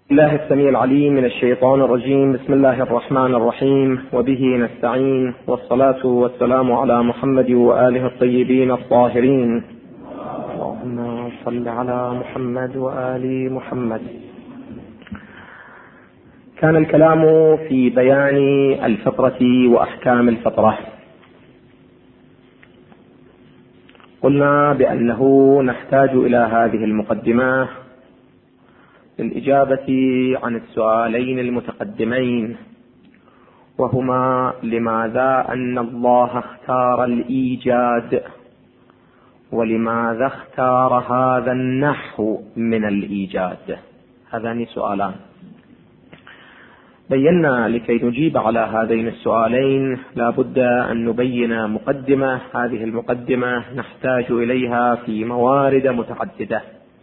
الله السميع العليم من الشيطان الرجيم. بسم الله الرحمن الرحيم، وبه نستعين، والصلاة والسلام على محمد وآله الطيبين الطاهرين. اللهم صل على محمد وآل محمد. كان الكلام في بيان الفطرة وأحكام الفطرة. قلنا بأنه نحتاج إلى هذه المقدمة للإجابة عن السؤالين المتقدمين، وهما: لماذا أن الله اختار الإيجاد؟ ولماذا اختار هذا النحو من الإيجاد؟ هذان سؤالان. بينا لكي نجيب على هذين السؤالين لا بد أن نبين مقدمة. هذه المقدمة نحتاج إليها في موارد متعددة.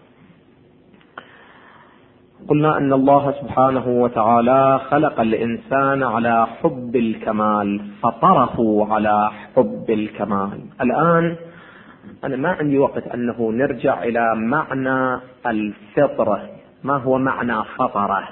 قلنا أن الله سبحانه وتعالى خلق الإنسان على حب الكمال، فطره على حب الكمال. الآن أنا ما عندي وقت أنه نرجع إلى معنى الفطرة. ما هو معنى فطرة؟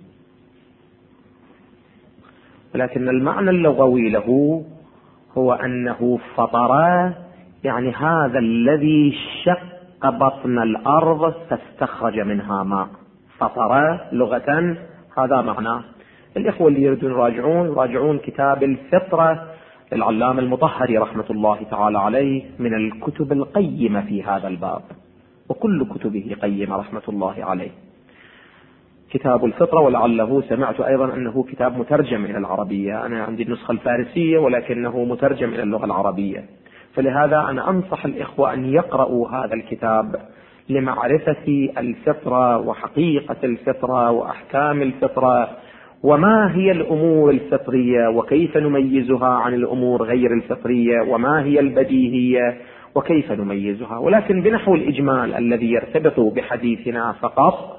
ولكن المعنى اللغوي له هو أنه فطر، يعني هذا الذي شق بطن الأرض فاستخرج منها ماء. فطر لغة هذا معناه. الإخوة اللي يريدون يراجعون كتاب الفطرة للعلامة المطهري رحمة الله تعالى عليه، من الكتب القيمة في هذا الباب، وكل كتبه قيمة رحمة الله عليه. كتاب الفطرة، ولعله سمعت أيضا أنه كتاب مترجم إلى العربية. أنا عندي النسخة الفارسية ولكنه مترجم إلى اللغة العربية، فلهذا أنا أنصح الإخوة أن يقرأوا هذا الكتاب لمعرفة الفطرة وحقيقة الفطرة وأحكام الفطرة، وما هي الأمور الفطرية وكيف نميزها عن الأمور غير الفطرية، وما هي البديهية وكيف نميزها. ولكن بنحو الإجمال الذي يرتبط بحديثنا فقط،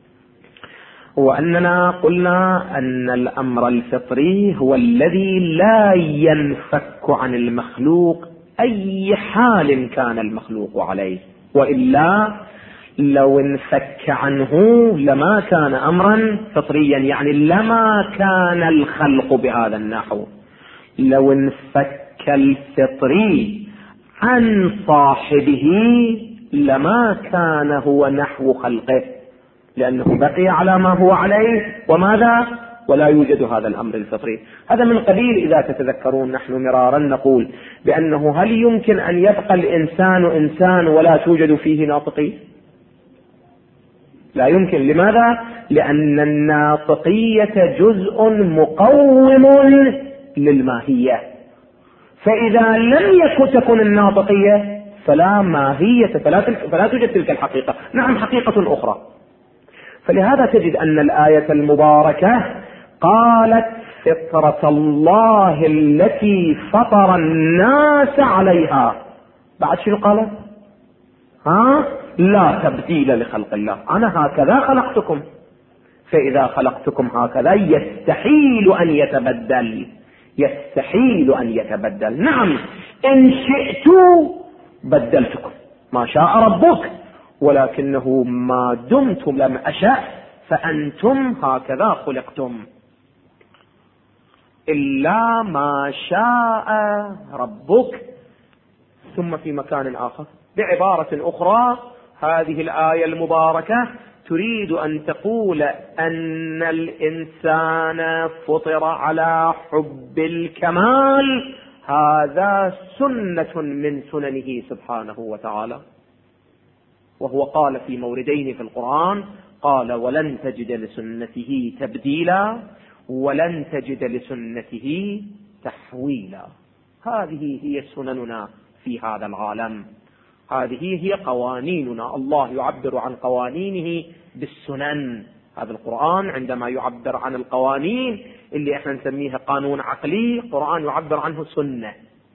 وأننا قلنا أن الأمر الفطري هو الذي لا ينفك عن المخلوق أي حال كان المخلوق عليه، وإلا لو انفك عنه لما كان أمرا فطريا، يعني لما كان الخلق بهذا النحو. لو انفك الفطري عن صاحبه لما كان هو نحو خلقه، لأنه بقي على ما هو عليه، وماذا؟ ولا يوجد هذا الأمر الفطري. هذا من قبيل، إذا تتذكرون نحن مرارا نقول بأنه هل يمكن أن يبقى الإنسان إنسان ولا توجد فيه ناطقية؟ لا يمكن. لماذا؟ لأن الناطقية جزء مقوم للماهية، فإذا لم تكن الناطقية فلا ماهية، فلا توجد تلك الحقيقة. نعم، حقيقة أخرى. فلهذا تجد أن الآية المباركة قالت: فطرة الله التي فطر الناس عليها. بعد شنو قالت؟ لا تبديل لخلق الله، أنا هكذا خلقتكم، فإذا خلقتكم هكذا يستحيل أن يتبدل، يستحيل أن يتبدل. نعم، إن شئت بدلتكم ما شاء ربك، ولكنه ما دمتم لم أشأ فأنتم هكذا خلقتم، إلا ما شاء ربك. ثم في مكان آخر بعبارة أخرى، هذه الآية المباركة تريد أن تقول أن الإنسان فطر على حب الكمال، هذا سنة من سننه سبحانه وتعالى. وهو قال في موردين في القرآن، قال: ولن تجد لسنته تبديلا ولن تجد لسنته تحويلا. هذه هي سنننا في هذا العالم، هذه هي قوانيننا. الله يعبر عن قوانينه بالسنن. هذا القرآن عندما يعبر عن القوانين اللي احنا نسميها قانون عقلي، القرآن يعبر عنه سنة.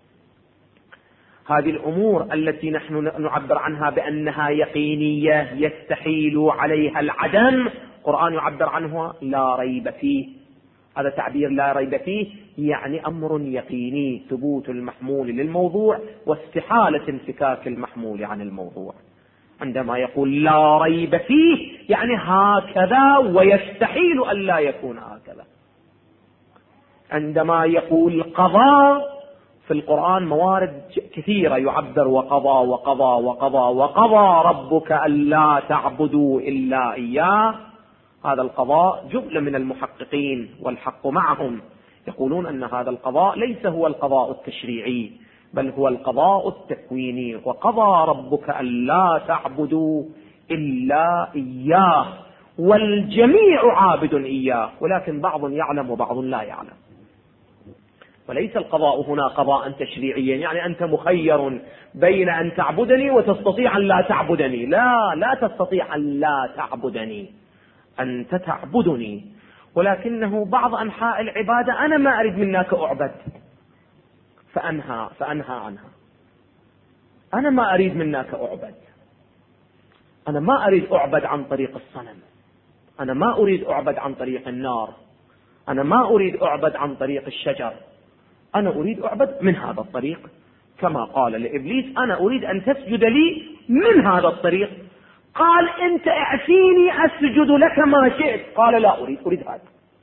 هذه الأمور التي نحن نعبر عنها بأنها يقينية يستحيل عليها العدم، القرآن يعبر عنها لا ريب فيه. هذا تعبير لا ريب فيه يعني أمر يقيني، ثبوت المحمول للموضوع واستحالة انفكاك المحمول عن الموضوع. عندما يقول لا ريب فيه يعني هكذا ويستحيل أن لا يكون هكذا. عندما يقول قضاء، في القرآن موارد كثيرة يعبر وقضى وقضى وقضى وقضى ربك ألا تعبدوا إلا إياه. هذا القضاء جملة من المحققين والحق معهم يقولون أن هذا القضاء ليس هو القضاء التشريعي بل هو القضاء التكويني. وقضى ربك ألا تعبدوا إلا إياه والجميع عابد إياه، ولكن بعض يعلم وبعض لا يعلم. وليس القضاء هنا قضاء تشريعيا يعني أنت مخير بين أن تعبدني وتستطيع أن لا تعبدني. لا تستطيع أن لا تعبدني، أنت تعبدني، ولكنه بعض أنحاء العبادة أنا ما أريد منك أعبد فأنهى عنها. أنا ما أريد منك أعبد، أنا ما أريد أعبد عن طريق الصنم، أنا ما أريد أعبد عن طريق النار، أنا ما أريد أعبد عن طريق الشجر، أنا أريد أعبد من هذا الطريق. كما قال لإبليس أنا أريد أن تسجد لي من هذا الطريق. قال أنت اعفيني أسجد لك ما شئت، قال لا أريد هذا.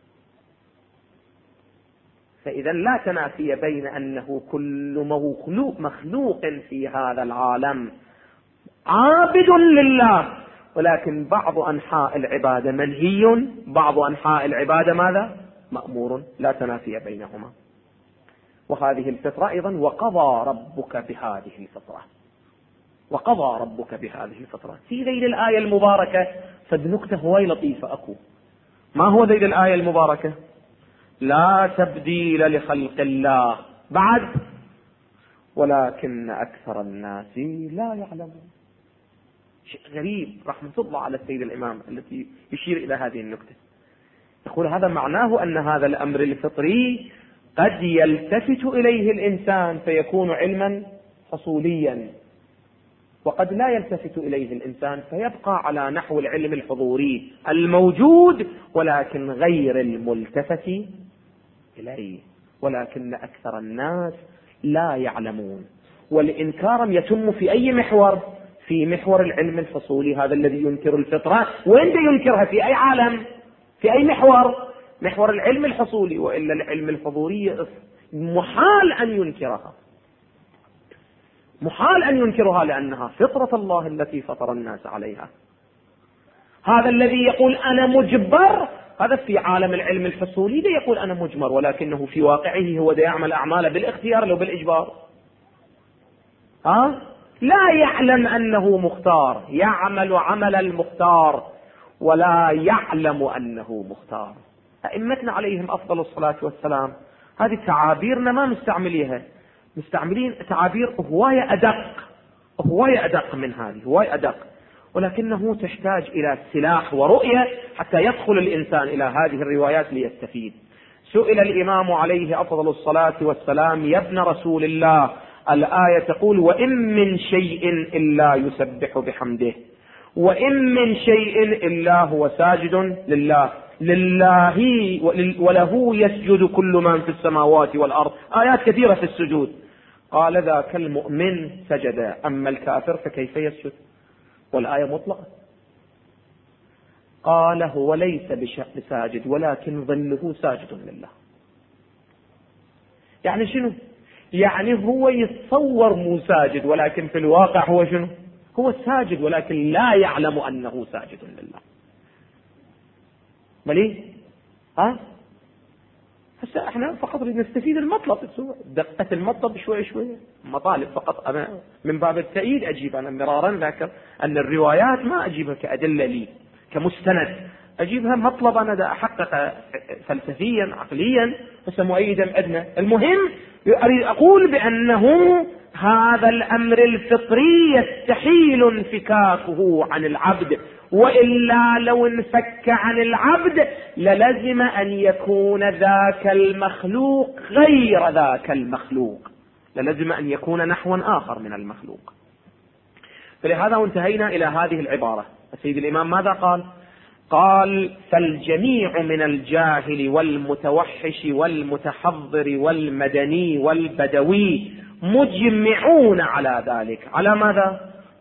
فإذا لا تنافي بين أنه كل مخلوق في هذا العالم عابد لله، ولكن بعض أنحاء العبادة منهي، بعض أنحاء العبادة ماذا؟ مأمور، لا تنافي بينهما. وهذه الفطرة أيضا وقضى ربك بهذه الفطرة، وقضى ربك بهذه الفطرة. في ذيل الآية المباركة فد نكتة هواي لطيفة أكو. ما هو ذيل الآية المباركة؟ لا تبديل لخلق الله بعد ولكن أكثر الناس لا يعلمون. شيء غريب رحمة الله على السيد الإمام التي يشير إلى هذه النكتة. يقول هذا معناه أن هذا الأمر الفطري قد يلتفت إليه الإنسان فيكون علما حصوليا، وقد لا يلتفت إليه الإنسان فيبقى على نحو العلم الحضوري الموجود ولكن غير الملتفت إليه، ولكن أكثر الناس لا يعلمون. والإنكار يتم في أي محور؟ في محور العلم الفصولي، هذا الذي ينكر الفطرة. وين ينكرها؟ في أي عالم؟ في أي محور؟ محور العلم الحصولي، وإلا العلم الحضوري محال أن ينكرها، محال أن ينكرها لأنها فطرة الله التي فطر الناس عليها. هذا الذي يقول أنا مجبر هذا في عالم العلم الحصولي ده يقول أنا مجبر، ولكنه في واقعه هو ده يعمل أعماله بالاختيار لو بالإجبار. لا يعلم أنه مختار، يعمل عمل المختار ولا يعلم أنه مختار. أئمتنا عليهم أفضل الصلاة والسلام هذه تعابيرنا ما مستعمليها، مستعملين تعابير هواية أدق من هذه، هواية أدق، ولكنه تحتاج إلى سلاح ورؤية حتى يدخل الإنسان إلى هذه الروايات ليستفيد. سئل الإمام عليه أفضل الصلاة والسلام يا ابن رسول الله الآية تقول وإن من شيء إلا يسبح بحمده وإن من شيء إلا هو ساجد لله وله يسجد كل من في السماوات والأرض، آيات كثيرة في السجود. قال ذاك المؤمن سجد، أما الكافر فكيف يسجد؟ والآية مطلقة. قال هو ليس بساجد ولكن ظله ساجد لله. يعني شنو؟ يعني هو يتصور مو ساجد ولكن في الواقع هو شنو؟ هو ساجد ولكن لا يعلم أنه ساجد لله. مليه؟ هسه احنا فقط نستفيد المطلب، دقة المطلب شوي مطالب فقط. أنا من باب التأييد أجيب، أنا مرارا ذاكر أن الروايات ما أجيبها كأدلة لي كمستند، أجيبها مطلب أنا دا أحقق فلسفيا عقليا بس مؤيدا أدنى. المهم أريد أقول بأنه هذا الأمر الفطري يستحيل انفكاكه عن العبد، وإلا لو انفك عن العبد للزم أن يكون ذاك المخلوق غير ذاك المخلوق، للزم أن يكون نحوا آخر من المخلوق. فلهذا انتهينا إلى هذه العبارة. السيد الإمام ماذا قال؟ قال فالجميع من الجاهل والمتوحش والمتحضر والمدني والبدوي مجمعون على ذلك. على ماذا؟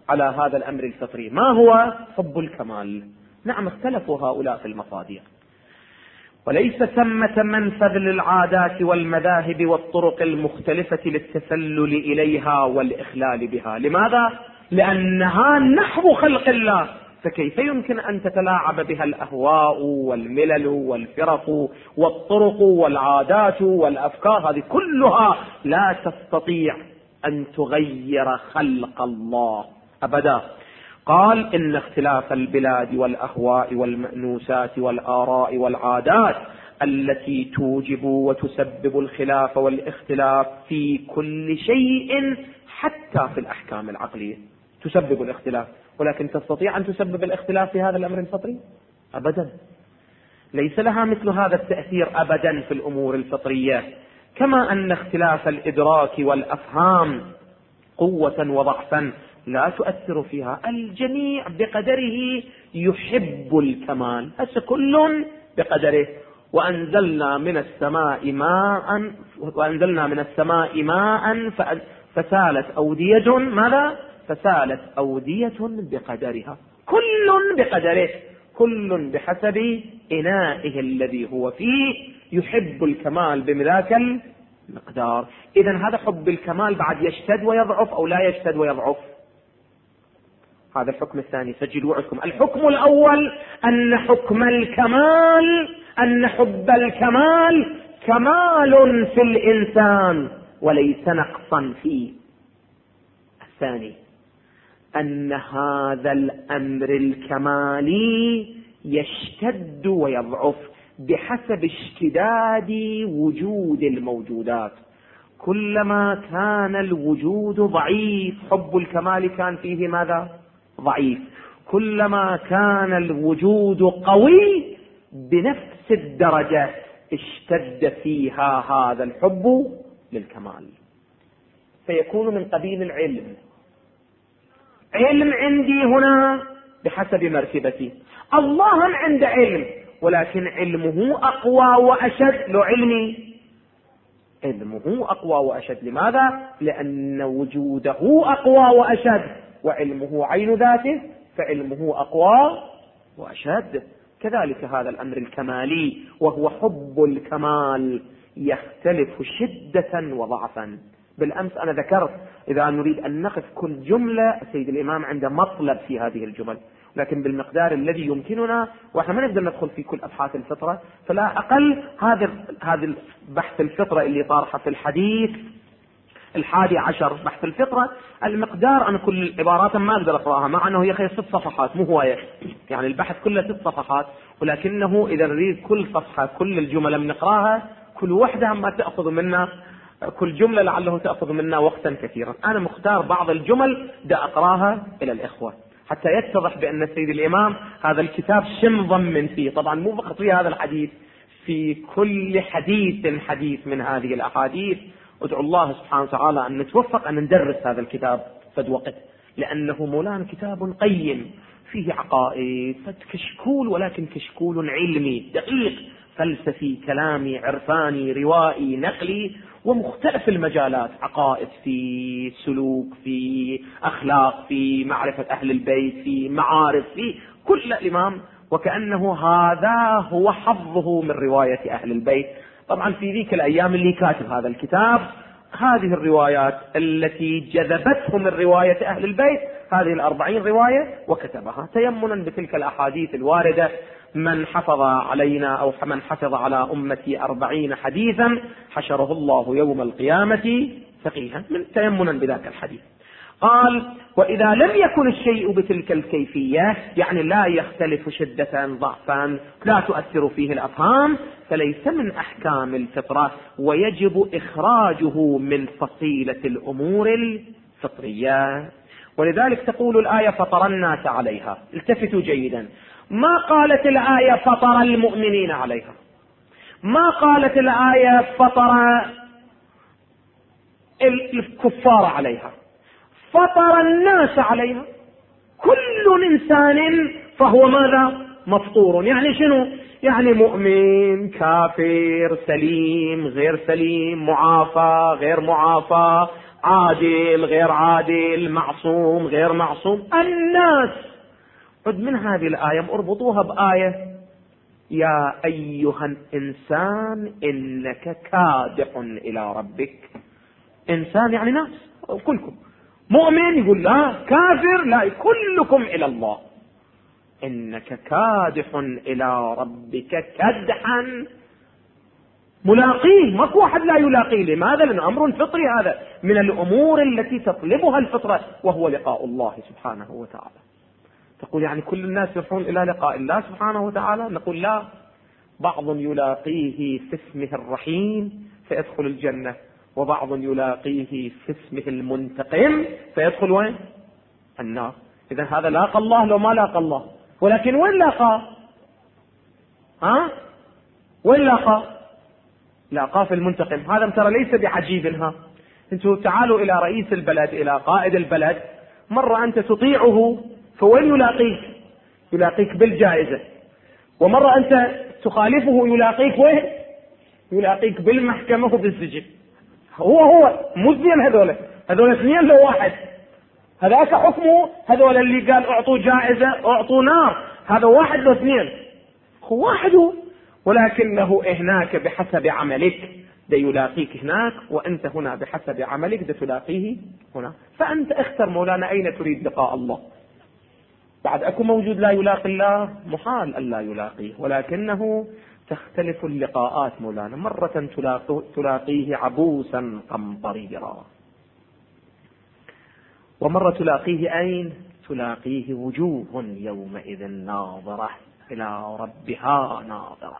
على هذا الأمر الفطري. ما هو حب الكمال؟ نعم اختلفوا هؤلاء في المصادر، وليس ثمة منفذ للعادات والمذاهب والطرق المختلفة للتسلل إليها والإخلال بها. لماذا؟ لأنها نحو خلق الله، فكيف يمكن أن تتلاعب بها الأهواء والملل والفرق والطرق والعادات والأفكار؟ هذه كلها لا تستطيع أن تغير خلق الله أبدا. قال إن اختلاف البلاد والأهواء والمأنوسات والآراء والعادات التي توجب وتسبب الخلاف والاختلاف في كل شيء حتى في الأحكام العقلية تسبب الاختلاف، ولكن تستطيع أن تسبب الاختلاف في هذا الأمر الفطري؟ أبدا، ليس لها مثل هذا التأثير أبدا في الأمور الفطرية. كما أن اختلاف الإدراك والأفهام قوة وضعفا لا تؤثر فيها، الجميع بقدره يحب الكمال، هذا كل بقدره. وأنزلنا من السماء ماء فسالت أودية، ماذا؟ فسالت أودية بقدرها، كل بقدره، كل بحسب إنائه الذي هو فيه، يحب الكمال بذاك المقدار. إذن هذا حب الكمال بعد يشتد ويضعف أو لا يشتد ويضعف؟ هذا الحكم الثاني. سجلوا عندكم الحكم الأول أن حكم الكمال، أن حب الكمال كمال في الإنسان وليس نقصا فيه. الثاني أن هذا الأمر الكمالي يشتد ويضعف بحسب اشتداد وجود الموجودات. كلما كان الوجود ضعيف حب الكمال كان فيه ماذا؟ ضعيف. كلما كان الوجود قوي بنفس الدرجة اشتد فيها هذا الحب للكمال، فيكون من قبيل العلم. علم عندي هنا بحسب مرتبتي، الله عنده علم، ولكن علمه أقوى وأشد. لو علمي علمه أقوى وأشد. لماذا؟ لأن وجوده أقوى وأشد، وعلمه عين ذاته، فعلمه أقوى وأشد. كذلك هذا الأمر الكمالي وهو حب الكمال يختلف شدة وضعفا. بالأمس أنا ذكرت إذا نريد أن نقف كل جملة، السيد الإمام عنده مطلب في هذه الجمل، لكن بالمقدار الذي يمكننا، وإحنا ما نقدر ندخل في كل أبحاث الفطرة، فلا أقل هذا البحث الفطرة اللي طارحة في الحديث 11 بحث الفطرة، المقدار أنا كل العبارات ما أقدر أقرأها، مع أنه هي 6 صفحات مو هواية، يعني البحث كله 6 صفحات، ولكنه إذا نريد كل صفحة كل الجمل بنقراها، كل واحدة ما تأخذ منا، كل جملة لعله تأخذ منا وقتا كثيرا. أنا مختار بعض الجمل دا أقراها إلى الإخوة حتى يتضح بأن السيد الإمام هذا الكتاب شم ضمن فيه، طبعا مو فقط في هذا الحديث، في كل حديث من هذه الأحاديث. ادعو الله سبحانه وتعالى أن نتوفق أن ندرس هذا الكتاب فد وقت، لأنه مولانا كتاب قيم فيه عقائد كشكول، ولكن كشكول علمي دقيق، فلسفي، كلامي، عرفاني، روائي، نقلي، ومختلف المجالات، عقائد، في سلوك، في أخلاق، في معرفة أهل البيت، في معارف، في كل الإمام، وكأنه هذا هو حظه من رواية أهل البيت. طبعا في ذيك الأيام اللي كاتب هذا الكتاب هذه الروايات التي جذبته من رواية أهل البيت، هذه 40 رواية، وكتبها تيمنا بتلك الأحاديث الواردة. من حفظ علينا أو من حفظ على أمتي 40 حديثا حشره الله يوم القيامة فقيها، من تيمنا بذاك الحديث. قال: وإذا لم يكن الشيء بتلك الكيفية، يعني لا يختلف شدة ضعفا، لا تؤثر فيه الأفهام، فليس من أحكام الفطرة، ويجب إخراجه من فصيلة الأمور الفطرية. ولذلك تقول الآية: فطر الناس عليها. التفتوا جيدا، ما قالت الآية فطر المؤمنين عليها، ما قالت الآية فطر الكفار عليها، فطر الناس عليها. كل إنسان فهو ماذا؟ مفطور. يعني شنو؟ يعني مؤمن، كافر، سليم، غير سليم، معافى، غير معافى، عادل، غير عادل، معصوم، غير معصوم. الناس. خذ من هذه الآية اربطوها بآية: يا أيها الإنسان إنك كادح إلى ربك. إنسان يعني ناس كلكم. مؤمن يقول لا، كافر لا، كلكم إلى الله. إنك كادح إلى ربك كدحا ملاقيه. ماكو واحد لا يلاقيه. لماذا؟ لأنه أمر فطري، هذا من الأمور التي تطلبها الفطرة، وهو لقاء الله سبحانه وتعالى. تقول يعني كل الناس يروحون إلى لقاء الله سبحانه وتعالى؟ نقول لا، بعض يلاقيه في اسمه الرحيم فيدخل الجنة، وبعض يلاقيه في اسمه المنتقم فيدخل وين؟ النار. إذن هذا لاقى الله لو ما لاقى الله. ولكن وين لاقى؟ وين لاقى؟ لاقى في المنتقم. هذا ترى ليس بعجيب. انتوا تعالوا إلى رئيس البلد، إلى قائد البلد، مرة أنت تطيعه فوين يلاقيك؟ يلاقيك بالجائزة. ومرة أنت تخالفه يلاقيك وين؟ يلاقيك بالمحكمة وبالسجن. هو مو اثنين، هذول اثنين لو واحد. هذاك حكمه، هذول اللي قال اعطوا جائزة اعطوا نار، هذا واحد لو اثنين. هو واحد، ولكنه هناك بحسب عملك ده يلاقيك هناك، وأنت هنا بحسب عملك ده تلاقيه هنا. فأنت اختر مولانا أين تريد لقاء الله. بعد أكو موجود لا يلاقي الله، محال أن لا يلاقيه، ولكنه تختلف اللقاءات مولانا. مرة تلاقيه عبوسا قمطريرا، ومرة تلاقيه أين؟ تلاقيه وجوه يومئذ ناظرة إلى ربها ناظرة.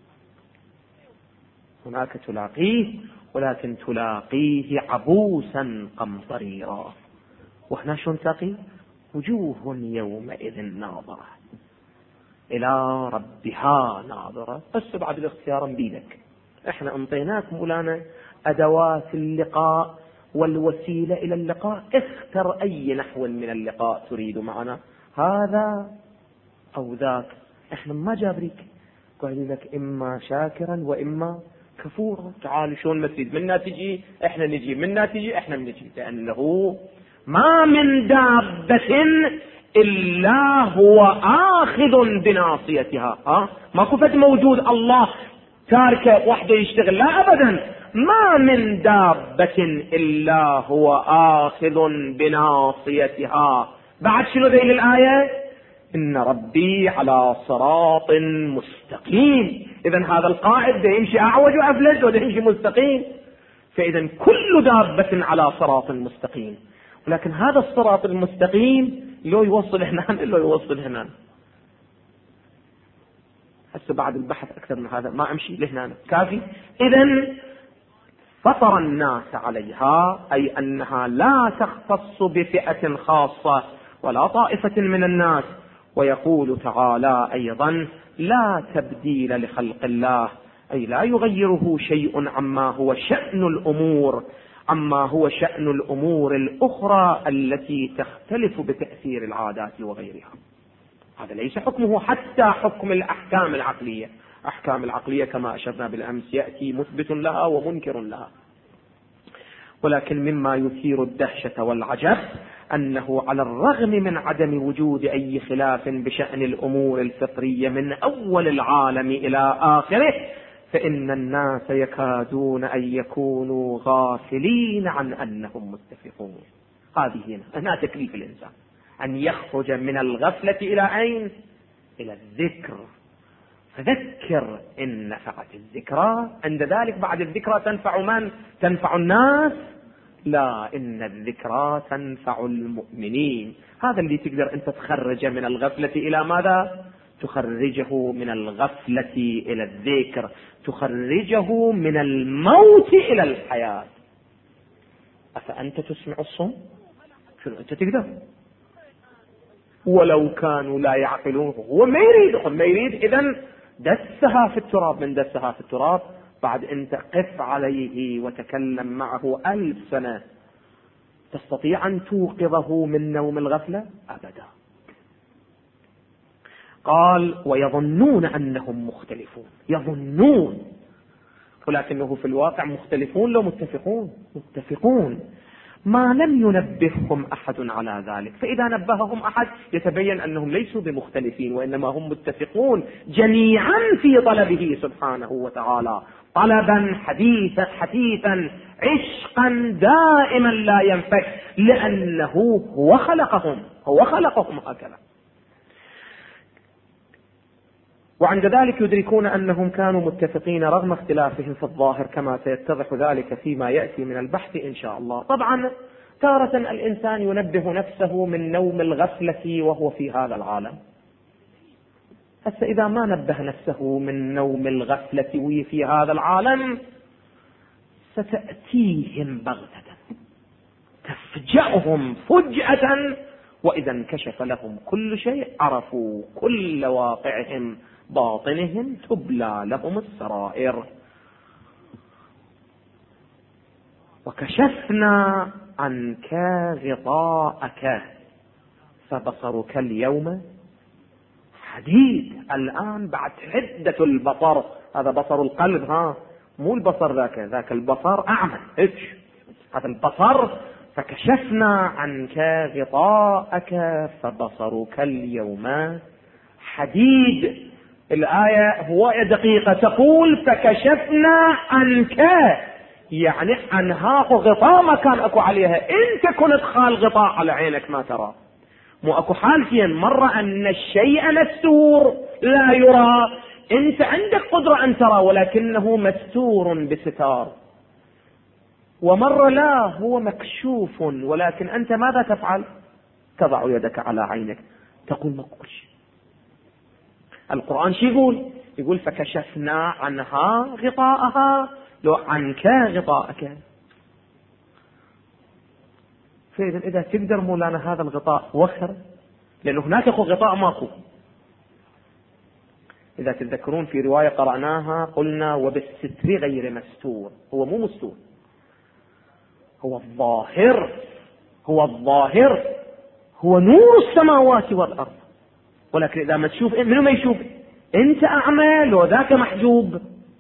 هناك تلاقيه، ولكن تلاقيه عبوسا قمطريرا. وإحنا شو نلاقيه؟ وجوه يومئذ ناظرة إلى ربها ناظرة. بس بعد الاختيار بيدك. احنا انطيناك مولانا أدوات اللقاء والوسيلة إلى اللقاء. اختر أي نحو من اللقاء تريد معنا، هذا أو ذاك. احنا ما جابريك، قايل لك إما شاكرا وإما كفورا. تعال شلون نسيد منا تجي، احنا نجي منا تجي، احنا بنجي. لأنه ما من دابة إلا هو آخذ بناصيتها. ما كفت موجود الله تاركه وحده يشتغل، لا أبدا. ما من دابة إلا هو آخذ بناصيتها. بعد شنو ذيل الآية؟ إن ربي على صراط مستقيم. إذن هذا القائد ده يمشي أعوج وأفلج وده يمشي مستقيم. فإذن كل دابة على صراط مستقيم. ولكن هذا الصراط المستقيم لو يوصل هنا لو يوصل هنا. هسه بعد البحث أكثر من هذا ما أمشي لهنا كافي. إذن فطر الناس عليها، أي أنها لا تختص بفئة خاصة ولا طائفة من الناس. ويقول تعالى أيضا: لا تبديل لخلق الله، أي لا يغيره شيء عما هو شأن الأمور الأخرى التي تختلف بتأثير العادات وغيرها. هذا ليس حكمه حتى حكم الأحكام العقلية. أحكام العقلية كما أشرنا بالأمس يأتي مثبت لها ومنكر لها. ولكن مما يثير الدهشة والعجب أنه على الرغم من عدم وجود أي خلاف بشأن الأمور الفطرية من أول العالم إلى آخره، فإن الناس يكادون أن يكونوا غافلين عن أنهم متفقون. هذه هنا تكليف الإنسان أن يخرج من الغفلة إلى أين؟ إلى الذكر. فذكر إن نفعت الذكرى. عند ذلك بعد الذكرى تنفع من؟ تنفع الناس؟ لا، إن الذكرى تنفع المؤمنين. هذا اللي تقدر أنت تخرج من الغفلة إلى ماذا؟ تخرجه من الغفلة إلى الذكر، تخرجه من الموت إلى الحياة. أفأنت تسمع الصم؟ شنو أنت تقدر؟ ولو كانوا لا يعقلون. هو ما يريد إذن دسها في التراب. من دسها في التراب بعد أنت قف عليه وتكلم معه 1000 سنة، تستطيع أن توقظه من نوم الغفلة؟ أبدا. قال ويظنون أنهم مختلفون، يظنون، ولكنه في الواقع مختلفون لو متفقون ما لم ينبههم أحد على ذلك. فإذا نبههم أحد يتبين أنهم ليسوا بمختلفين، وإنما هم جميعا في طلبه سبحانه وتعالى، طلبا حثيثا عشقا دائما لا ينفك، لأنه هو خلقهم هكذا. وعند ذلك يدركون أنهم كانوا متفقين رغم اختلافهم في الظاهر، كما سيتضح ذلك فيما يأتي من البحث إن شاء الله. طبعا تارة الإنسان ينبه نفسه من نوم الغفلة وهو في هذا العالم. هسه إذا ما نبه نفسه من نوم الغفلة وهي في هذا العالم ستأتيهم بغتة تفجأهم فجأة، وإذا انكشف لهم كل شيء عرفوا كل واقعهم باطنهم تبلى لهم السرائر. وكشفنا عنك غطاءك فبصرك اليوم حديد. الآن بعد حدة البصر، هذا بصر القلب، مو البصر ذاك البصر أعمى، هذا البصر. فكشفنا عنك غطاءك فبصرك اليوم حديد. الآية هواية دقيقة، تقول فكشفنا عنك، يعني عنها غطاء ما كان أكو عليها، انت كنت خال غطاء على عينك ما ترى. مو أكو حالتين، مرة أن الشيء مستور لا يرى، انت عندك قدرة أن ترى ولكنه مستور بستار، ومرة لا، هو مكشوف ولكن أنت ماذا تفعل؟ تضع يدك على عينك تقول ما أقول شيء. القرآن شو يقول فكشفنا عنها غطاءها، لو عنك غطاءك. فإذا إذا تقدر مولانا هذا الغطاء وخر، لأنه هناك غطاء ماكو. إذا تذكرون في رواية قرأناها قلنا وبالستر غير مستور، هو مو مستور، هو الظاهر، هو نور السماوات والأرض. ولكن إذا ما تشوف منو ما يشوف، أنت أعمى وذاك محجوب.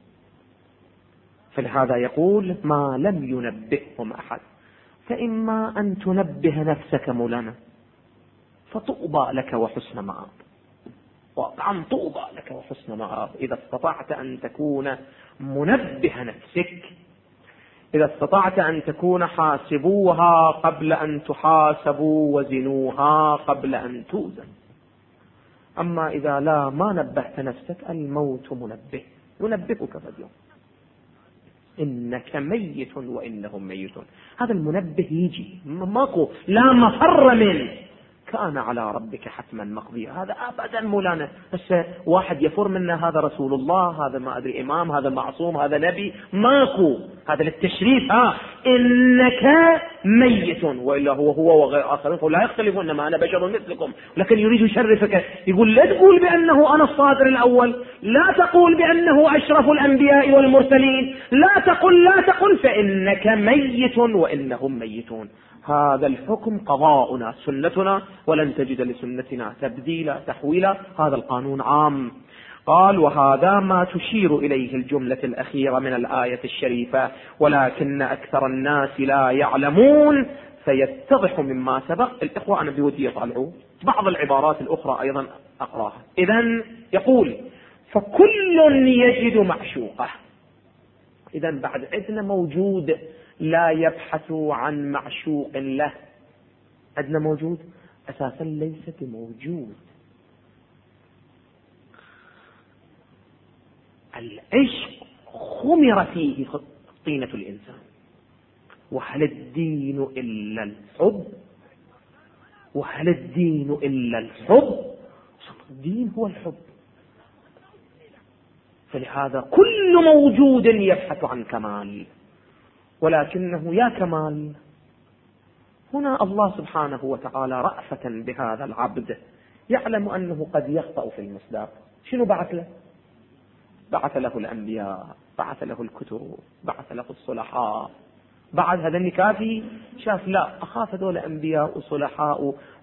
فلهذا يقول ما لم ينبههم أحد. فإما أن تنبه نفسك مولانا فطوبى لك وحسن مآب، وطبعا طوبى لك وحسن مآب إذا استطعت أن تكون منبه نفسك، إذا استطعت أن تكون حاسبوها قبل أن تحاسبوا وزنوها قبل أن توزن. أما إذا لا ما نبهت نفسك الموت ينبهك في اليوم إنك ميت وإنهم ميتون. هذا المنبه يجي ماكو لا مفر منه، كان على ربك حتما مقضيا. هذا أبدا مولانا بس واحد يفر منا، هذا رسول الله، هذا ما أدري إمام، هذا معصوم، هذا نبي، ماكو. هذا للتشريف، إنك ميت، وإلا هو وغير آخرين لا يختلفون، إنما أنا بشر مثلكم. لكن يريد يشرفك، يقول لا تقول بأنه أنا الصادر الأول، لا تقول بأنه أشرف الأنبياء والمرسلين، لا تقل فإنك ميت وإنهم ميتون. هذا الحكم قضاؤنا سنتنا، ولن تجد لسنتنا تبديلا تحويلا. هذا القانون عام. قال وهذا ما تشير إليه الجملة الأخيرة من الآية الشريفة، ولكن أكثر الناس لا يعلمون. فيتضح مما سبق. الإخوة أنا بودي يطالعوا بعض العبارات الأخرى أيضا أقراها. إذن يقول فكل يجد معشوقه. إذن بعد عندنا موجود لا يبحث عن معشوق له، عندنا موجود أساسا ليس بموجود. العشق خمر فيه طينة الإنسان. وهل الدين إلا الحب؟ وهل الدين إلا الحب؟ الدين هو الحب. فلهذا كل موجود يبحث عن كمال، ولكنه يا كمال هنا الله سبحانه وتعالى رأفة بهذا العبد يعلم أنه قد يخطأ في المصداق. شنو بعث له؟ بعث له الأنبياء، بعث له الكتب، بعث له الصلحاء. بعد هذا النكافي شاف لا أخاف هذول أنبياء وصلحاء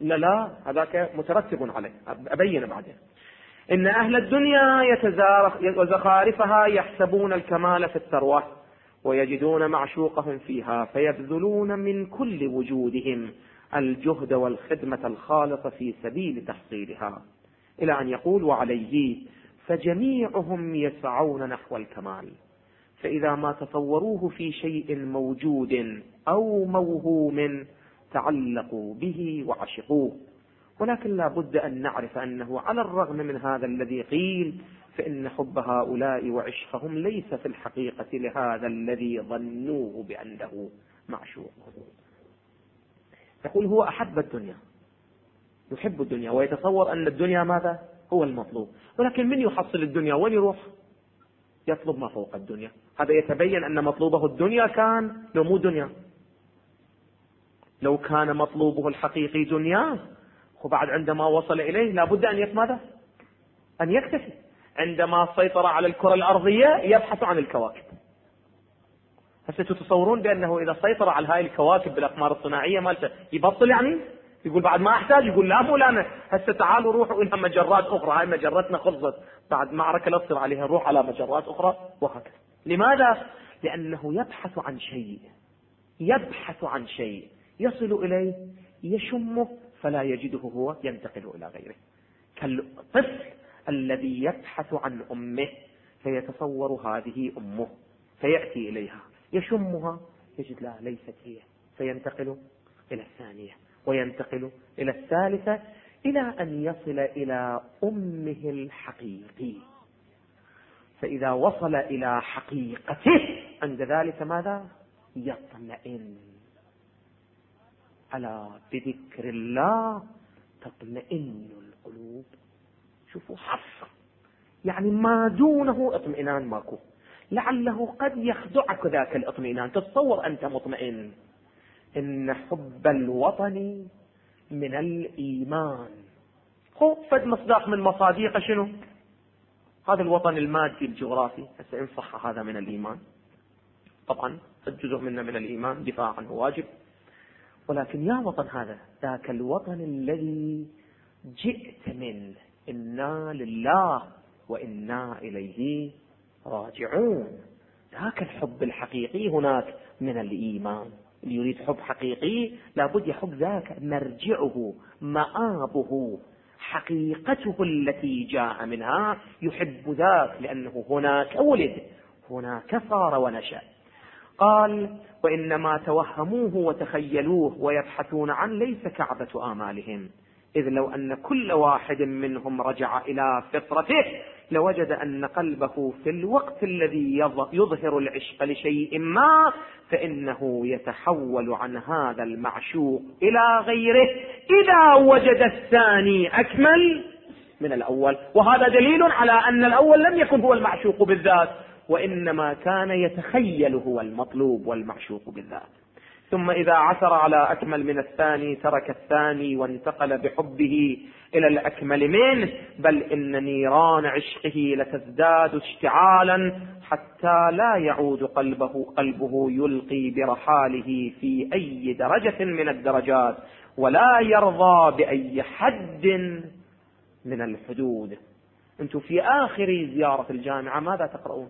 لا هذاك مترتب عليه، أبين بعدين. إن أهل الدنيا وزخارفها يحسبون الكمال في الثروة ويجدون معشوقهم فيها فيبذلون من كل وجودهم الجهد والخدمة الخالصة في سبيل تحصيلها، إلى أن يقول وعليه فجميعهم يسعون نحو الكمال، فإذا ما تصوروه في شيء موجود أو موهوم تعلقوا به وعشقوه. ولكن لا بد أن نعرف أنه على الرغم من هذا الذي قيل فإن حب هؤلاء وعشقهم ليس في الحقيقة لهذا الذي ظنوه بأنه معشوق. يقول هو أحب الدنيا، يحب الدنيا ويتصور أن الدنيا ماذا هو المطلوب، ولكن من يحصل الدنيا وين يروح؟ يطلب ما فوق الدنيا. هذا يتبين أن مطلوبه الدنيا كان لو مو دنيا، لو كان مطلوبه الحقيقي دنيا وبعد عندما وصل إليه لابد أن ماذا؟ أن يكتفي. عندما سيطر على الكرة الأرضية يبحث عن الكواكب. هسه تتصورون بأنه إذا سيطر على هاي الكواكب بالأقمار الصناعية مالته يبطل يعني؟ يقول بعد ما أحتاج؟ يقول لا مولانا هسه تعالوا روحوا إلى مجرات أخرى، هاي مجرتنا خلصت بعد معركة لا تصير عليها، نروح على مجرات أخرى وهكذا. لماذا؟ لأنه يبحث عن شيء يصل إليه يشمه فلا يجده هو، ينتقل إلى غيره. كالطفل الذي يبحث عن أمه فيتصور هذه أمه فيأتي إليها يشمها يجد لا ليست هي، فينتقل إلى الثانية وينتقل إلى الثالثة إلى أن يصل إلى أمه الحقيقي. فإذا وصل إلى حقيقته عند ذلك ماذا؟ يطمئن. ألا بذكر الله تطمئن القلوب. شوفوا حصر، يعني ما دونه اطمئنان ماكو. لعله قد يخدعك ذاك الاطمئنان، تتصور أنت مطمئن. إن حب الوطن من الإيمان. فد مصداق من مصاديق شنو؟ هذا الوطن المادي الجغرافي. هسه إن صح هذا من الإيمان، طبعا الجزء منه من الإيمان، دفاع عنه واجب. ولكن يا وطن هذا ذاك الوطن الذي جئت منه، إنا لله وإنا إليه راجعون. ذاك الحب الحقيقي هناك من الإيمان. اللي يريد حب حقيقي لابد يحب ذاك، مرجعه مآبه حقيقته التي جاء منها، يحب ذاك لأنه هناك ولد، هناك صار ونشأ. قال وإنما توهموه وتخيلوه ويبحثون عن ليس كعبة آمالهم، إذ لو أن كل واحد منهم رجع إلى فطرته لوجد أن قلبه في الوقت الذي يظهر العشق لشيء ما فإنه يتحول عن هذا المعشوق إلى غيره إذا وجد الثاني أكمل من الأول. وهذا دليل على أن الأول لم يكن هو المعشوق بالذات، وإنما كان يتخيل هو المطلوب والمعشوق بالذات. ثم إذا عثر على أكمل من الثاني ترك الثاني وانتقل بحبه إلى الأكمل منه، بل إن نيران عشقه لتزداد اشتعالا حتى لا يعود قلبه يلقي برحاله في أي درجة من الدرجات ولا يرضى بأي حد من الحدود. أنتم في آخر زيارة الجامعة ماذا تقرؤون؟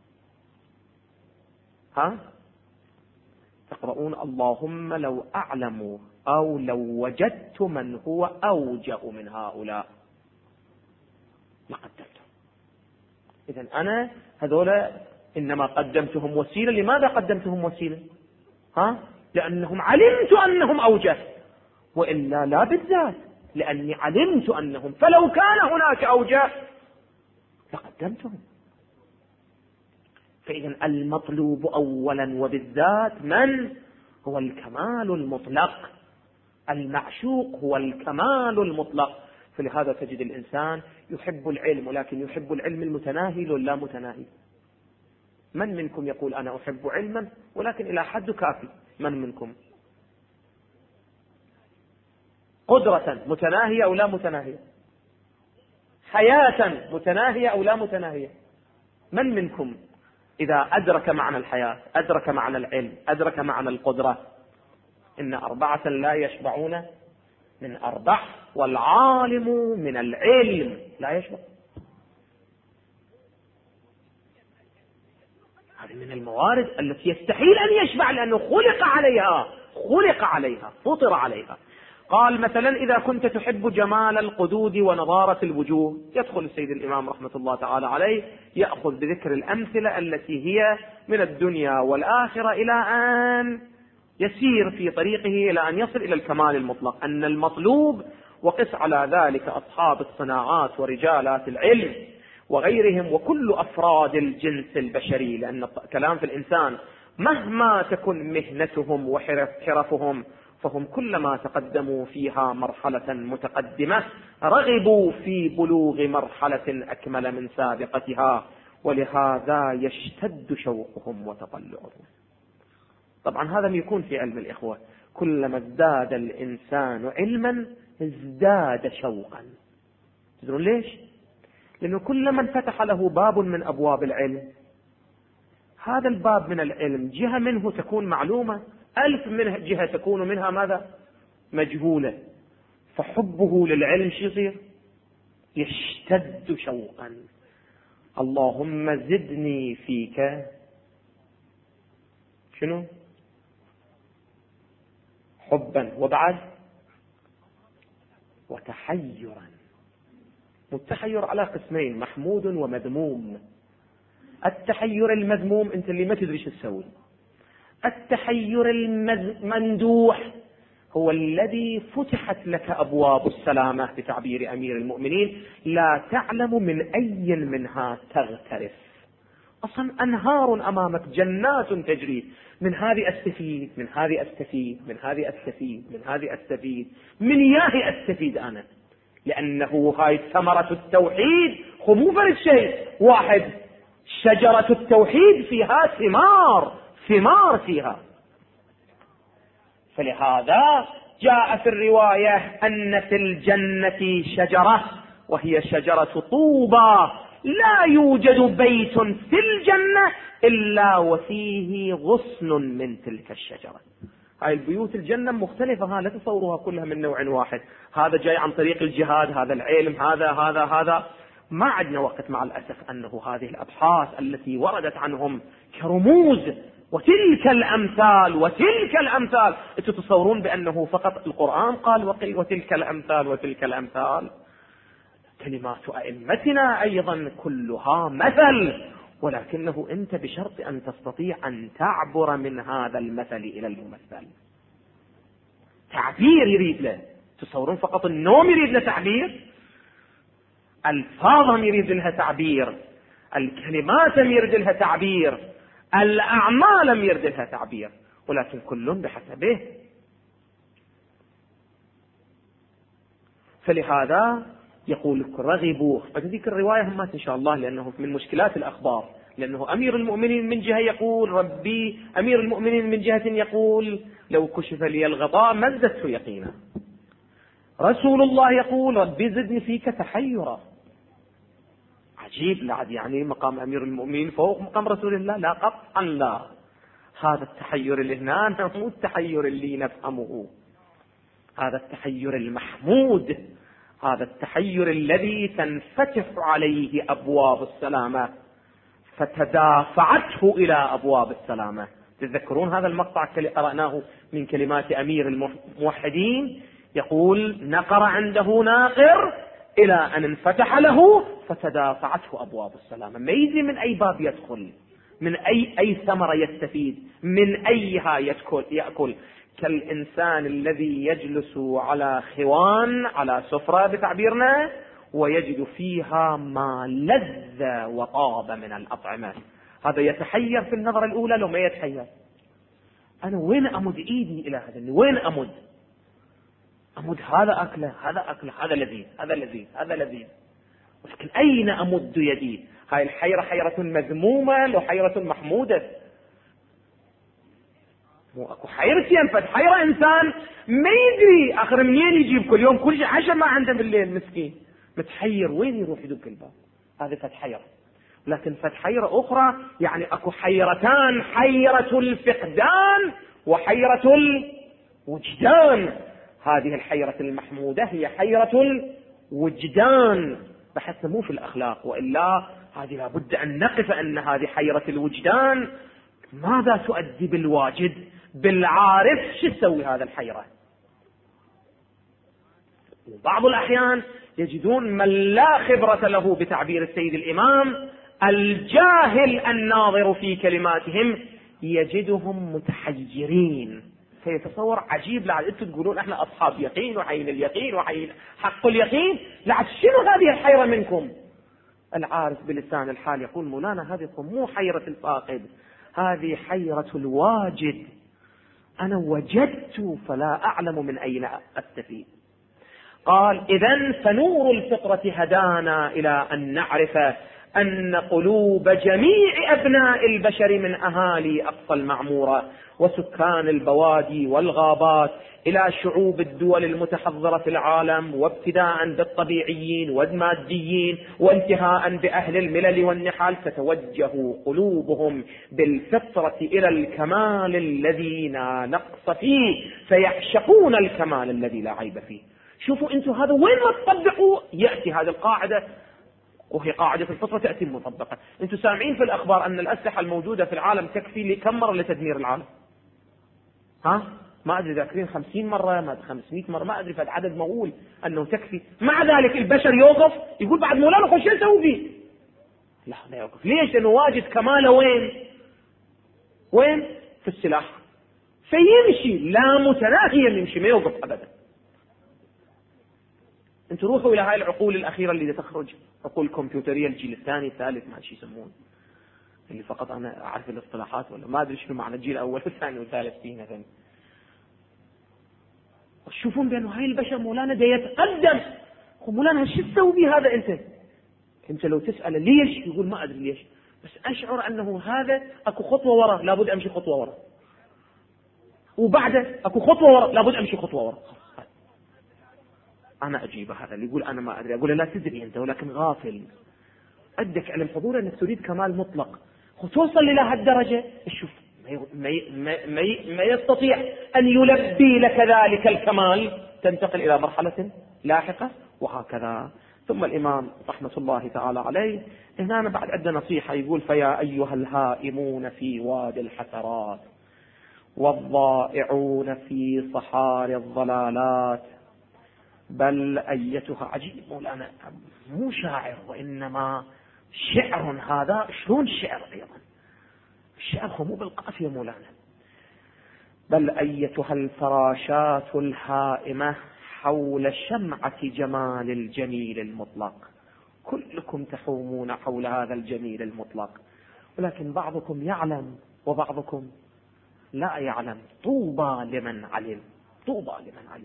تقرؤون اللهم لو أعلم أو لو وجدت من هو أوجأ من هؤلاء لقدمتهم. إذن أنا هذولا إنما قدمتهم وسيلة. لماذا قدمتهم وسيلة؟ لأنهم علمت أنهم أوجه، وإلا لا بالذات، لأني علمت أنهم، فلو كان هناك أوجه لقدمتهم. فإذن المطلوب أولا وبالذات من هو الكمال المطلق. المعشوق هو الكمال المطلق. فلهذا تجد الإنسان يحب العلم، ولكن يحب العلم المتناهي ولا متناهي. من منكم يقول أنا أحب علما ولكن إلى حد كافي؟ من منكم؟ قدرة متناهية أو لا متناهية؟ حياة متناهية أو لا متناهية؟ من منكم إذا أدرك معنى الحياة، أدرك معنى العلم، أدرك معنى القدرة؟ إن 4 لا يشبعون من أربح، والعالم من العلم لا يشبع. هذه من الموارد التي يستحيل أن يشبع، لأنه خلق عليها فطر عليها. قال مثلا إذا كنت تحب جمال القدود ونضارة الوجوه، يدخل السيد الإمام رحمة الله تعالى عليه يأخذ بذكر الأمثلة التي هي من الدنيا والآخرة إلى أن يسير في طريقه إلى أن يصل إلى الكمال المطلق، أن المطلوب، وقس على ذلك أصحاب الصناعات ورجالات العلم وغيرهم وكل أفراد الجنس البشري، لأن كلام في الإنسان مهما تكن مهنتهم وحرفهم فهم كلما تقدموا فيها مرحلة متقدمة رغبوا في بلوغ مرحلة أكمل من سابقتها، ولهذا يشتد شوقهم وتطلعهم. طبعا هذا يكون في علم الإخوة، كلما ازداد الإنسان علما ازداد شوقا. تدرون ليش؟ لأنه كلما انفتح له باب من أبواب العلم، هذا الباب من العلم جهة منه تكون معلومة، 1000 منها جهة تكون منها ماذا؟ مجهولة. فحبه للعلم شو يصير؟ يشتد شوقا. اللهم زدني فيك شنو؟ حبا، وبعد وتحيرا. والتحير على قسمين، محمود ومذموم. التحير المذموم انت اللي ما تدري شو تسوي. التحير الممدوح هو الذي فتحت لك أبواب السلامة بتعبير أمير المؤمنين، لا تعلم من أي منها تغترف. أصلا أنهار أمامك، جنات تجري، من هذه أستفيد، من هذه أستفيد، من هذه أستفيد، من هذه أستفيد، من ياهي أستفيد أنا، لأنه هاي ثمرة التوحيد. مو فرد شيء واحد، شجرة التوحيد فيها ثمار فيها. فلهذا جاء في الرواية أن في الجنة شجرة وهي شجرة طوبى، لا يوجد بيت في الجنة إلا وفيه غصن من تلك الشجرة. هاي البيوت الجنة مختلفة، لا تصوروها كلها من نوع واحد، هذا جاي عن طريق الجهاد، هذا العلم، هذا ما عندنا وقت مع الأسف أنه هذه الأبحاث التي وردت عنهم كرموز وتلك الأمثال تتصورون بأنه فقط القرآن قال وتلك الأمثال. كلمات أئمتنا أيضا كلها مثل، ولكنه أنت بشرط أن تستطيع أن تعبر من هذا المثل إلى الممثل. تعبير يريد له، تصورون فقط النوم يريد له تعبير، الفاظ يريد لها تعبير، الكلمات يريد لها تعبير، الأعمال يريد لها تعبير، ولكن كل بحسبه. فلهذا يقول رغبوا. وتذيك الرواية همات إن شاء الله، لأنه من مشكلات الأخبار، لأنه أمير المؤمنين من جهة يقول ربي، أمير المؤمنين من جهة يقول لو كشف لي الغطاء ما ازددت يقينا. رسول الله يقول ربي زدني فيك تحيرا. عجيب، لا يعني مقام أمير المؤمنين فوق مقام رسول الله؟ لا قطعا لا. هذا التحير اللي هنا مو التحير اللي نفهمه، هذا التحير المحمود، هذا التحير الذي تنفتح عليه أبواب السلامة فتدافعته إلى أبواب السلامة. تذكرون هذا المقطع اللي قرأناه من كلمات أمير الموحدين، يقول نقر عنده ناقر إلى أن انفتح له فتدافعته أبواب السلامة. ما يدري من أي باب يدخل، من أي ثمرة يستفيد، من أيها يأكل. كالإنسان الذي يجلس على خوان، على سفرة بتعبيرنا، ويجد فيها ما لذ وطاب من الأطعمة. هذا يتحير في النظرة الأولى لو ما يتحير. أنا وين أمد إيدي إلى هذا؟ وين أمد هذا أكله، هذا لذيذ، ولكن أين أمد يدي؟ هاي الحيرة حيرة مذمومة لو حيرة محمودة. اكو حيرتين، حيرة انسان ما يدري اخر منين يجيب كل يوم كل شيء، عشان ما عنده بالليل مسكين متحير وين يروح يدق الباب. هذه فتحيرة. لكن فتحيرة اخرى يعني اكو حيرتان، حيرة الفقدان وحيرة الوجدان. هذه الحيرة المحمودة هي حيرة الوجدان، بحثنا مو في الأخلاق، وإلا هذه لابد أن نقف أن هذه حيرة الوجدان ماذا تؤدي بالواجد بالعارف، شو تسوي هذا الحيرة. وبعض الأحيان يجدون من لا خبرة له بتعبير السيد الإمام الجاهل الناظر في كلماتهم يجدهم متحيرين، فيتصور عجيب، لعل انتم تقولون احنا اصحاب يقين وحين اليقين وحين حق اليقين، لعل شنو هذه الحيرة منكم؟ العارف بلسان الحال يقول مولانا هذه مو حيرة الفاقد، هذه حيرة الواجد، انا وجدت فلا اعلم من اين استفيد. قال إذن فنور الفطرة هدانا إلى أن نعرف أن قلوب جميع أبناء البشر من أهالي أقصى المعمورة وسكان البوادي والغابات إلى شعوب الدول المتحضرة في العالم، وابتداء بالطبيعيين والماديين وانتهاء بأهل الملل والنحال، تتوجه قلوبهم بالفطرة إلى الكمال الذي لا نقص فيه، فيعشقون الكمال الذي لا عيب فيه. شوفوا انتم هذا وين ما تطبقوا يأتي هذه القاعدة، وهي قاعدة الفطرة تأتي مطبقة. انتم سامعين في الأخبار أن الأسلحة الموجودة في العالم تكفي لكم مرة لتدمير العالم؟ ما أدري ذاكرين 50 مرة، ما 500 مرة، ما أدري، فالعدد مقول أنه تكفي. مع ذلك البشر يوقف يقول بعد مولانا خش نسوي فيه. لا يوقف. ليش؟ لأنه واجد كماله وين؟ في السلاح، فيمشي لا متناهيا يمشي، ما يوقف أبدا. انتوا روحوا الى هاي العقول الاخيره اللي تخرج، عقول كمبيوتريه الجيل الثاني الثالث ما شي يسمون، اللي فقط انا اعرف الاصطلاحات ولا ما ادري شنو معنى الجيل الاول والثاني والثالث فيه مثلا. تشوفون بانه هاي البشر مولانا دا يتقدم، مولانا شو تسوي بيه هذا انت لو تساله ليش يقول ما ادري ليش، بس اشعر انه هذا اكو خطوه ورا لابد امشي خطوه ورا، وبعده اكو خطوه ورا لابد امشي خطوه ورا. أنا أجيب هذا اللي يقول أنا ما أدري، أقول لا تدري أنت ولكن غافل، عندك علم حضور أنك تريد كمال مطلق، توصل إلى هالدرجة. شوف ما يستطيع أن يلبي لك ذلك الكمال، تنتقل إلى مرحلة لاحقة وهكذا. ثم الإمام رحمة الله تعالى عليه هنا بعد عندنا نصيحة، يقول فيا أيها الهائمون في وادي الحسرات والضائعون في صحاري الضلالات، بل أيتها، عجيب مولانا مو شاعر وإنما شعر، هذا شلون شعر أيضا؟ الشعر هو مو بالقافية مولانا. بل أيتها الفراشات الهائمة حول شمعة جمال الجميل المطلق، كلكم تحومون حول هذا الجميل المطلق، ولكن بعضكم يعلم وبعضكم لا يعلم. طوبى لمن علم، طوبى لمن علم.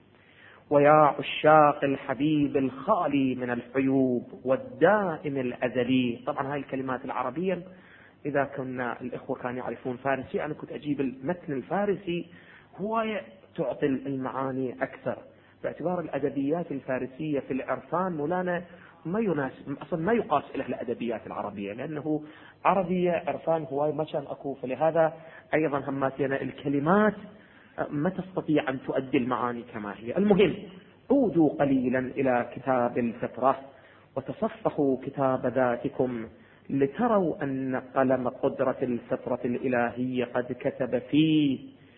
ويا عشاق الحبيب الخالي من الحيوب والدائم الأزلي. طبعا هاي الكلمات العربية إذا كنا الإخوة كانوا يعرفون فارسي، أنا كنت أجيب المتن الفارسي هو تعطي المعاني أكثر، باعتبار الأدبيات الفارسية في العرفان مولانا ما يناسب أصلا، ما يقاس إلى الأدبيات العربية، لأنه عربية عرفان هواي ما كان أكو، فلهذا أيضا هماتنا الكلمات ما تستطيع أن تؤدي المعاني كما هي. المهم عودوا قليلا إلى كتاب الفطرة وتصفحوا كتاب ذاتكم لتروا أن قلم قدرة الفطرة الإلهية قد كتب فيه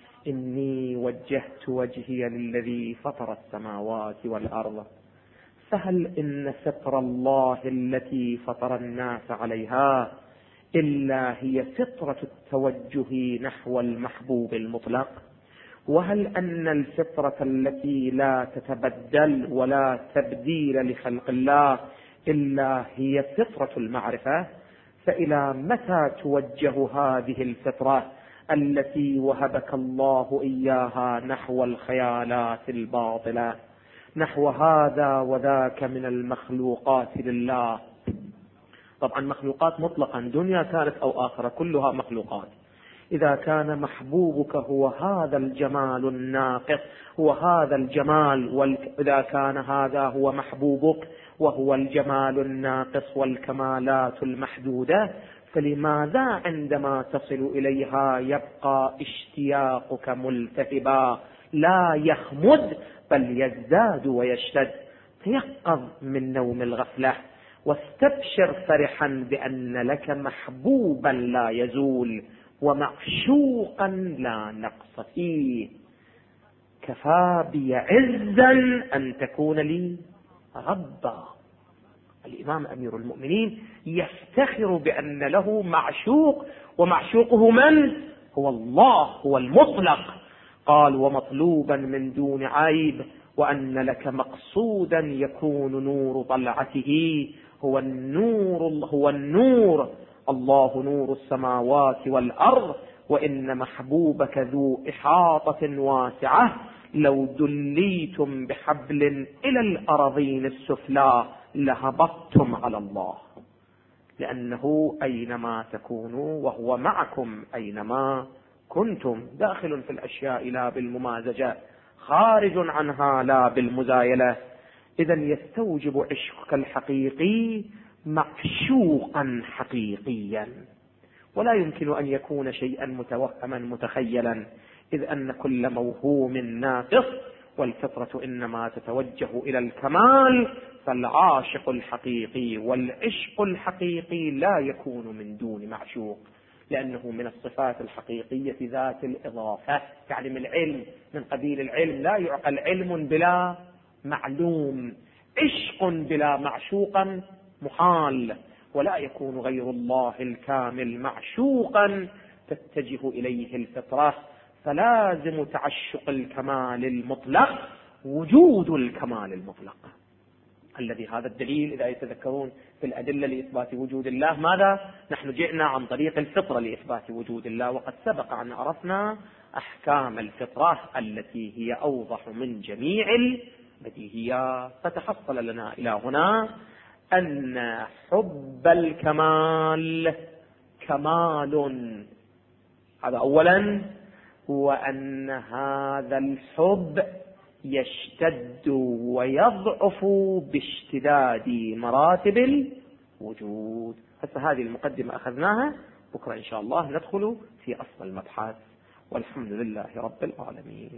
إني وجهت وجهي للذي فطر السماوات والأرض، فهل إن فطر الله التي فطر الناس عليها إلا هي فطرة التوجه نحو المحبوب المطلق؟ وهل أن الفطرة التي لا تتبدل ولا تبديل لخلق الله إلا هي فطرة المعرفة؟ فإلى متى توجه هذه الفطرة التي وهبك الله إياها نحو الخيالات الباطلة، نحو هذا وذاك من المخلوقات لله؟ طبعا مخلوقات مطلقا، دنيا كانت أو آخرة كلها مخلوقات. إذا كان محبوبك هو هذا الجمال الناقص، هو هذا الجمال، إذا كان هذا هو محبوبك وهو الجمال الناقص والكمالات المحدودة، فلماذا عندما تصل إليها يبقى اشتياقك ملتهبا لا يخمد بل يزداد ويشتد. تيقظ من نوم الغفلة واستبشر فرحا بأن لك محبوبا لا يزول ومعشوقا لا نقص فيه. كفى بي عزا أن تكون لي ربا. الإمام أمير المؤمنين يفتخر بأن له معشوق، ومعشوقه من؟ هو الله، هو المطلق. قال ومطلوبا من دون عيب، وأن لك مقصودا يكون نور طلعته هو النور الله نور السماوات والأرض، وإن محبوبك ذو إحاطة واسعة، لو دليتم بحبل إلى الأراضين السفلى لهبطتم على الله، لأنه أينما تكونوا وهو معكم أينما كنتم، داخل في الأشياء لا بالممازجة، خارج عنها لا بالمزايلة. إذا يستوجب عشقك الحقيقي معشوقا حقيقيا، ولا يمكن أن يكون شيئا متوهما متخيلا، إذ أن كل موهوم ناقص، والفطرة إنما تتوجه إلى الكمال. فالعاشق الحقيقي والعشق الحقيقي لا يكون من دون معشوق، لأنه من الصفات الحقيقية ذات الإضافة، يعني من العلم، من قبيل العلم. لا يعقل علم بلا معلوم، عشق بلا معشوقا محال، ولا يكون غير الله الكامل معشوقا تتجه إليه الفطرة. فلازم تعشق الكمال المطلق وجود الكمال المطلق، الذي هذا الدليل إذا يتذكرون في الأدلة لإثبات وجود الله ماذا؟ نحن جئنا عن طريق الفطرة لإثبات وجود الله، وقد سبق أن عرفنا أحكام الفطرة التي هي أوضح من جميع البديهيات. فتحصل لنا إلى هنا أن حب الكمال كمال، هذا أولا، وأن هذا الحب يشتد ويضعف باشتداد مراتب الوجود. هذه المقدمة أخذناها، بكرة إن شاء الله ندخل في أصل المبحث، والحمد لله رب العالمين.